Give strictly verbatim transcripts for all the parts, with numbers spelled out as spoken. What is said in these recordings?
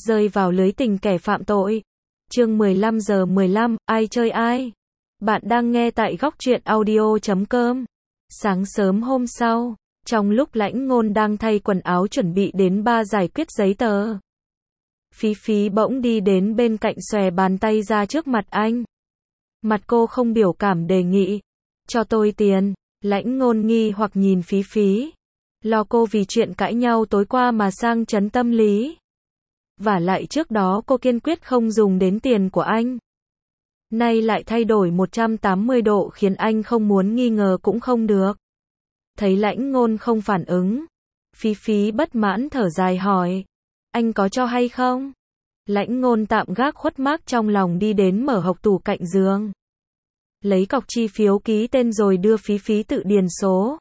Rơi vào lưới tình kẻ phạm tội. Chương mười lăm giờ mười lăm, ai chơi ai? Bạn đang nghe tại góc truyện audio chấm com. Sáng sớm hôm sau, trong lúc Lãnh Ngôn đang thay quần áo chuẩn bị đến bar giải quyết giấy tờ, Phí Phí bỗng đi đến bên cạnh xòe bàn tay ra trước mặt anh. Mặt cô không biểu cảm đề nghị, cho tôi tiền. Lãnh Ngôn nghi hoặc nhìn Phí Phí, lo cô vì chuyện cãi nhau tối qua mà sang chấn tâm lý. Vả lại trước đó cô kiên quyết không dùng đến tiền của anh. Nay lại thay đổi một trăm tám mươi độ khiến anh không muốn nghi ngờ cũng không được. Thấy Lãnh Ngôn không phản ứng, Phí Phí bất mãn thở dài hỏi, anh có cho hay không? Lãnh Ngôn tạm gác khuất mác trong lòng đi đến mở hộc tủ cạnh giường, lấy cọc chi phiếu ký tên rồi đưa Phí Phí tự điền số.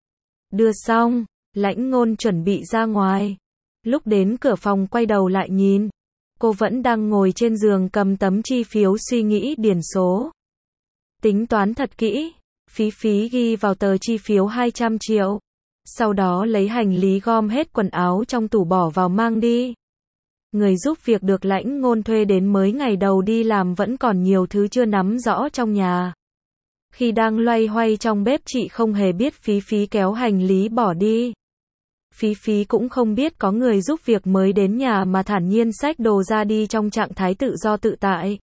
Đưa xong, Lãnh Ngôn chuẩn bị ra ngoài. Lúc đến cửa phòng quay đầu lại nhìn, cô vẫn đang ngồi trên giường cầm tấm chi phiếu suy nghĩ điền số. Tính toán thật kỹ, Phí Phí ghi vào tờ chi phiếu hai trăm triệu. Sau đó lấy hành lý gom hết quần áo trong tủ bỏ vào mang đi. Người giúp việc được Lãnh Ngôn thuê đến mới ngày đầu đi làm vẫn còn nhiều thứ chưa nắm rõ trong nhà. Khi đang loay hoay trong bếp chị không hề biết Phí Phí kéo hành lý bỏ đi. Phí Phí cũng không biết có người giúp việc mới đến nhà mà thản nhiên xách đồ ra đi trong trạng thái tự do tự tại.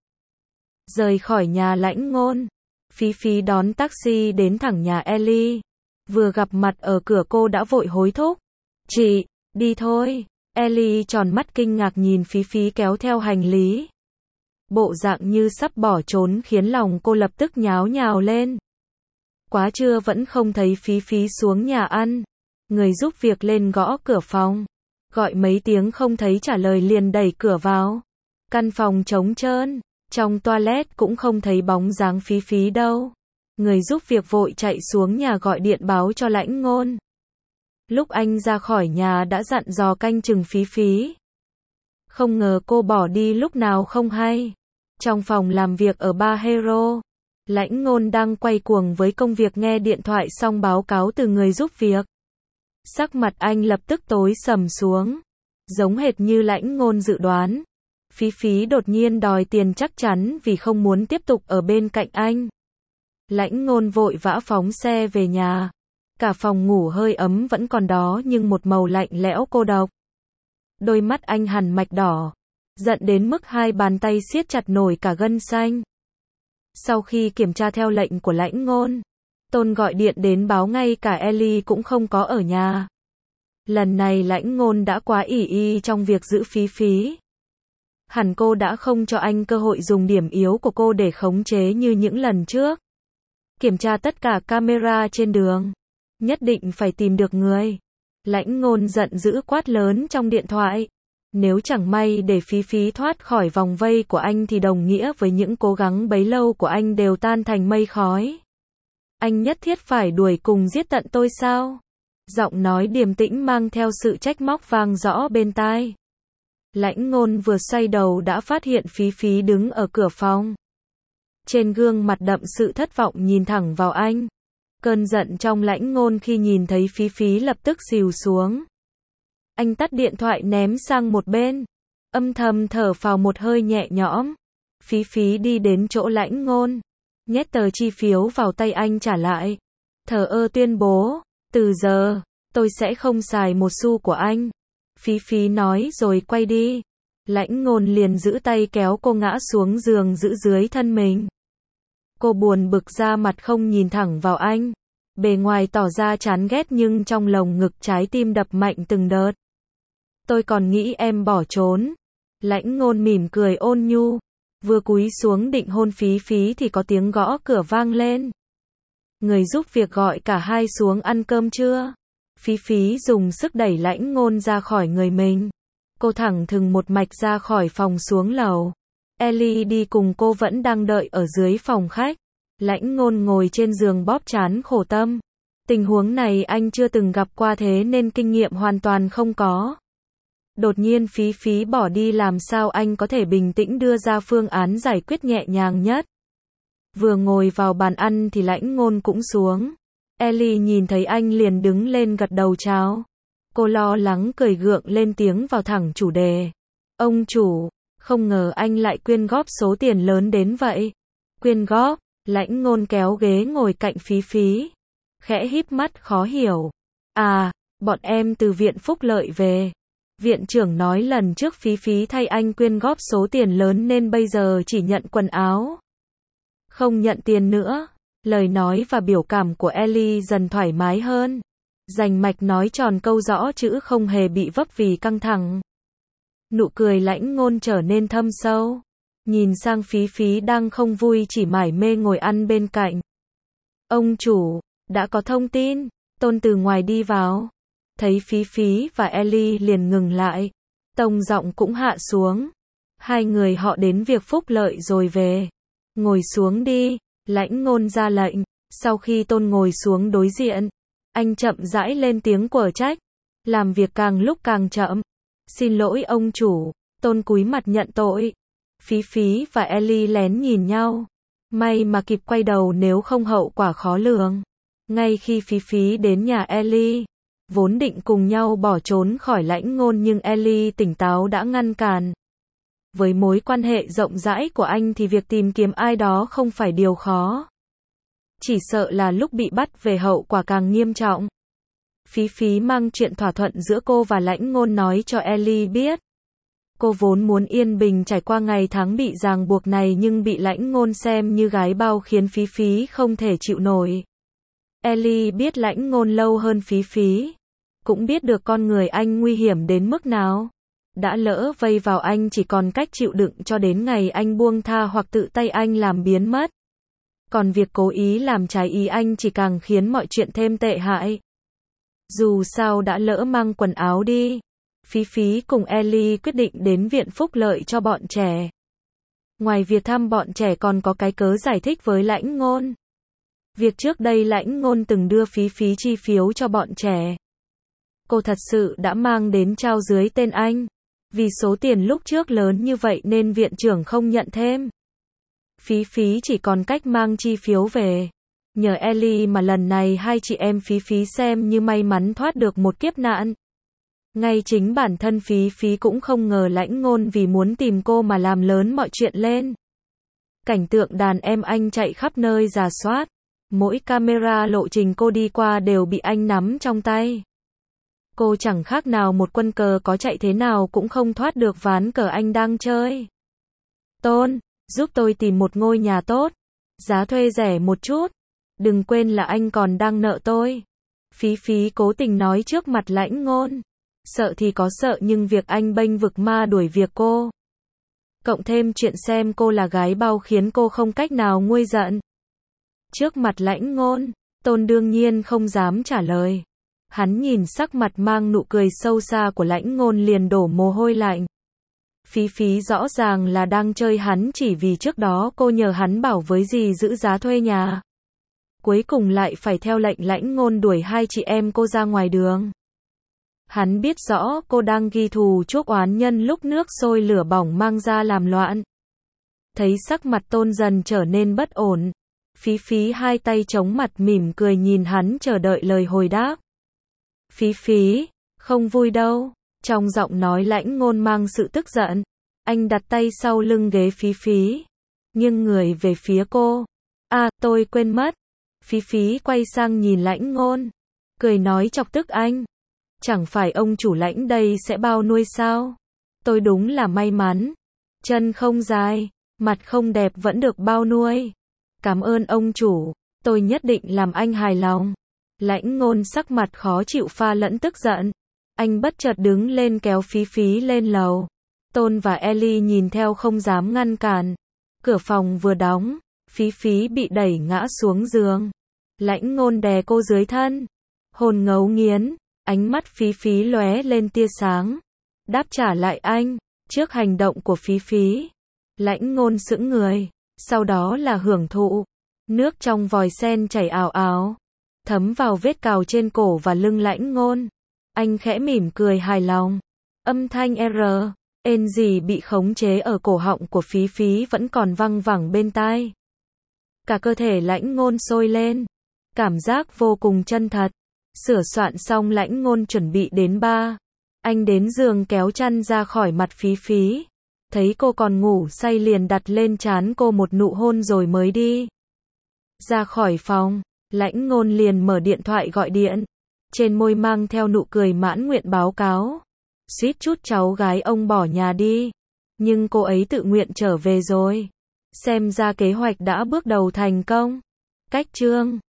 Rời khỏi nhà Lãnh Ngôn, Phí Phí đón taxi đến thẳng nhà Ellie. Vừa gặp mặt ở cửa cô đã vội hối thúc, chị, đi thôi. Ellie tròn mắt kinh ngạc nhìn Phí Phí kéo theo hành lý. Bộ dạng như sắp bỏ trốn khiến lòng cô lập tức nháo nhào lên. Quá trưa vẫn không thấy Phí Phí xuống nhà ăn. Người giúp việc lên gõ cửa phòng, gọi mấy tiếng không thấy trả lời liền đẩy cửa vào. Căn phòng trống trơn, trong toilet cũng không thấy bóng dáng Phí Phí đâu. Người giúp việc vội chạy xuống nhà gọi điện báo cho Lãnh Ngôn. Lúc anh ra khỏi nhà đã dặn dò canh chừng Phí Phí. Không ngờ cô bỏ đi lúc nào không hay. Trong phòng làm việc ở Bar Hero, Lãnh Ngôn đang quay cuồng với công việc nghe điện thoại xong báo cáo từ người giúp việc. Sắc mặt anh lập tức tối sầm xuống. Giống hệt như Lãnh Ngôn dự đoán, Phí Phí đột nhiên đòi tiền chắc chắn vì không muốn tiếp tục ở bên cạnh anh. Lãnh Ngôn vội vã phóng xe về nhà. Cả phòng ngủ hơi ấm vẫn còn đó nhưng một màu lạnh lẽo cô độc. Đôi mắt anh hằn mạch đỏ, giận đến mức hai bàn tay siết chặt nổi cả gân xanh. Sau khi kiểm tra theo lệnh của Lãnh Ngôn, Tôn gọi điện đến báo ngay cả Ellie cũng không có ở nhà. Lần này Lãnh Ngôn đã quá ỷ y trong việc giữ Phí Phí. Hẳn cô đã không cho anh cơ hội dùng điểm yếu của cô để khống chế như những lần trước. Kiểm tra tất cả camera trên đường. Nhất định phải tìm được người. Lãnh Ngôn giận dữ quát lớn trong điện thoại. Nếu chẳng may để Phí Phí thoát khỏi vòng vây của anh thì đồng nghĩa với những cố gắng bấy lâu của anh đều tan thành mây khói. Anh nhất thiết phải đuổi cùng giết tận tôi sao? Giọng nói điềm tĩnh mang theo sự trách móc vang rõ bên tai. Lãnh Ngôn vừa xoay đầu đã phát hiện Phí Phí đứng ở cửa phòng. Trên gương mặt đậm sự thất vọng nhìn thẳng vào anh. Cơn giận trong Lãnh Ngôn khi nhìn thấy Phí Phí lập tức xìu xuống. Anh tắt điện thoại ném sang một bên, âm thầm thở phào một hơi nhẹ nhõm. Phí Phí đi đến chỗ Lãnh Ngôn, nhét tờ chi phiếu vào tay anh trả lại. Thờ ơ tuyên bố, từ giờ, tôi sẽ không xài một xu của anh. Phí Phí nói rồi quay đi. Lãnh Ngôn liền giữ tay kéo cô ngã xuống giường giữ dưới thân mình. Cô buồn bực ra mặt không nhìn thẳng vào anh. Bề ngoài tỏ ra chán ghét nhưng trong lồng ngực trái tim đập mạnh từng đợt. Tôi còn nghĩ em bỏ trốn. Lãnh Ngôn mỉm cười ôn nhu. Vừa cúi xuống định hôn Phí Phí thì có tiếng gõ cửa vang lên. Người giúp việc gọi cả hai xuống ăn cơm trưa. Phí Phí dùng sức đẩy Lãnh Ngôn ra khỏi người mình. Cô thẳng thừng một mạch ra khỏi phòng xuống lầu. Ellie đi cùng cô vẫn đang đợi ở dưới phòng khách. Lãnh Ngôn ngồi trên giường bóp trán khổ tâm. Tình huống này anh chưa từng gặp qua thế nên kinh nghiệm hoàn toàn không có. Đột nhiên Phí Phí bỏ đi làm sao anh có thể bình tĩnh đưa ra phương án giải quyết nhẹ nhàng nhất. Vừa ngồi vào bàn ăn thì Lãnh Ngôn cũng xuống. Ellie nhìn thấy anh liền đứng lên gật đầu chào. Cô lo lắng cười gượng lên tiếng vào thẳng chủ đề. Ông chủ, không ngờ anh lại quyên góp số tiền lớn đến vậy. Quyên góp, Lãnh Ngôn kéo ghế ngồi cạnh Phí Phí. Khẽ híp mắt khó hiểu. À, bọn em từ viện phúc lợi về. Viện trưởng nói lần trước Phí Phí thay anh quyên góp số tiền lớn nên bây giờ chỉ nhận quần áo. Không nhận tiền nữa. Lời nói và biểu cảm của Ellie dần thoải mái hơn. Rành mạch nói tròn câu rõ chữ không hề bị vấp vì căng thẳng. Nụ cười Lãnh Ngôn trở nên thâm sâu. Nhìn sang Phí Phí đang không vui chỉ mải mê ngồi ăn bên cạnh. Ông chủ, đã có thông tin. Tôn từ ngoài đi vào. Thấy Phí Phí và Ellie liền ngừng lại. Tông giọng cũng hạ xuống. Hai người họ đến việc phúc lợi rồi về. Ngồi xuống đi. Lãnh Ngôn ra lệnh. Sau khi Tôn ngồi xuống đối diện, anh chậm rãi lên tiếng quở trách. Làm việc càng lúc càng chậm. Xin lỗi ông chủ. Tôn cúi mặt nhận tội. Phí Phí và Ellie lén nhìn nhau. May mà kịp quay đầu nếu không hậu quả khó lường. Ngay khi Phí Phí đến nhà Ellie, vốn định cùng nhau bỏ trốn khỏi Lãnh Ngôn nhưng Ellie tỉnh táo đã ngăn cản. Với mối quan hệ rộng rãi của anh thì việc tìm kiếm ai đó không phải điều khó. Chỉ sợ là lúc bị bắt về hậu quả càng nghiêm trọng. Phí Phí mang chuyện thỏa thuận giữa cô và Lãnh Ngôn nói cho Ellie biết. Cô vốn muốn yên bình trải qua ngày tháng bị ràng buộc này nhưng bị Lãnh Ngôn xem như gái bao khiến Phí Phí không thể chịu nổi. Ellie biết Lãnh Ngôn lâu hơn Phí Phí. Cũng biết được con người anh nguy hiểm đến mức nào. Đã lỡ vây vào anh chỉ còn cách chịu đựng cho đến ngày anh buông tha hoặc tự tay anh làm biến mất. Còn việc cố ý làm trái ý anh chỉ càng khiến mọi chuyện thêm tệ hại. Dù sao đã lỡ mang quần áo đi. Phí Phí cùng Ellie quyết định đến viện phúc lợi cho bọn trẻ. Ngoài việc thăm bọn trẻ còn có cái cớ giải thích với Lãnh Ngôn. Việc trước đây Lãnh Ngôn từng đưa Phí Phí chi phiếu cho bọn trẻ. Cô thật sự đã mang đến trao dưới tên anh. Vì số tiền lúc trước lớn như vậy nên viện trưởng không nhận thêm. Phí Phí chỉ còn cách mang chi phiếu về. Nhờ Ellie mà lần này hai chị em Phí Phí xem như may mắn thoát được một kiếp nạn. Ngay chính bản thân Phí Phí cũng không ngờ Lãnh Ngôn vì muốn tìm cô mà làm lớn mọi chuyện lên. Cảnh tượng đàn em anh chạy khắp nơi rà soát. Mỗi camera lộ trình cô đi qua đều bị anh nắm trong tay. Cô chẳng khác nào một quân cờ có chạy thế nào cũng không thoát được ván cờ anh đang chơi. Tôn, giúp tôi tìm một ngôi nhà tốt. Giá thuê rẻ một chút. Đừng quên là anh còn đang nợ tôi. Phí Phí cố tình nói trước mặt Lãnh Ngôn. Sợ thì có sợ nhưng việc anh bênh vực ma đuổi việc cô. Cộng thêm chuyện xem cô là gái bao khiến cô không cách nào nguôi giận. Trước mặt Lãnh Ngôn, Tôn đương nhiên không dám trả lời. Hắn nhìn sắc mặt mang nụ cười sâu xa của Lãnh Ngôn liền đổ mồ hôi lạnh. Phí Phí rõ ràng là đang chơi hắn chỉ vì trước đó cô nhờ hắn bảo với dì giữ giá thuê nhà. Cuối cùng lại phải theo lệnh Lãnh Ngôn đuổi hai chị em cô ra ngoài đường. Hắn biết rõ cô đang ghi thù chuốc oán nhân lúc nước sôi lửa bỏng mang ra làm loạn. Thấy sắc mặt Tôn dần trở nên bất ổn. Phí Phí hai tay chống mặt mỉm cười nhìn hắn chờ đợi lời hồi đáp. Phí Phí, không vui đâu. Trong giọng nói Lãnh Ngôn mang sự tức giận. Anh đặt tay sau lưng ghế Phí Phí. Nghiêng người về phía cô. À, tôi quên mất. Phí Phí quay sang nhìn Lãnh Ngôn. Cười nói chọc tức anh. Chẳng phải ông chủ Lãnh đây sẽ bao nuôi sao? Tôi đúng là may mắn. Chân không dài, mặt không đẹp vẫn được bao nuôi. Cảm ơn ông chủ. Tôi nhất định làm anh hài lòng. Lãnh Ngôn sắc mặt khó chịu pha lẫn tức giận. Anh bất chợt đứng lên kéo Phí Phí lên lầu. Tôn và Ellie nhìn theo không dám ngăn cản. Cửa phòng vừa đóng, Phí Phí bị đẩy ngã xuống giường. Lãnh Ngôn đè cô dưới thân. Hồn ngấu nghiến, ánh mắt Phí Phí lóe lên tia sáng. Đáp trả lại anh, trước hành động của Phí Phí. Lãnh Ngôn sững người, sau đó là hưởng thụ. Nước trong vòi sen chảy ào ào, thấm vào vết cào trên cổ và lưng Lãnh Ngôn. Anh khẽ mỉm cười hài lòng. Âm thanh R, ên gì bị khống chế ở cổ họng của Phí Phí vẫn còn văng vẳng bên tai. Cả cơ thể Lãnh Ngôn sôi lên. Cảm giác vô cùng chân thật. Sửa soạn xong Lãnh Ngôn chuẩn bị đến bar. Anh đến giường kéo chăn ra khỏi mặt Phí Phí. Thấy cô còn ngủ say liền đặt lên trán cô một nụ hôn rồi mới đi. Ra khỏi phòng, Lãnh Ngôn liền mở điện thoại gọi điện. Trên môi mang theo nụ cười mãn nguyện báo cáo. Suýt chút cháu gái ông bỏ nhà đi. Nhưng cô ấy tự nguyện trở về rồi. Xem ra kế hoạch đã bước đầu thành công. Cách chương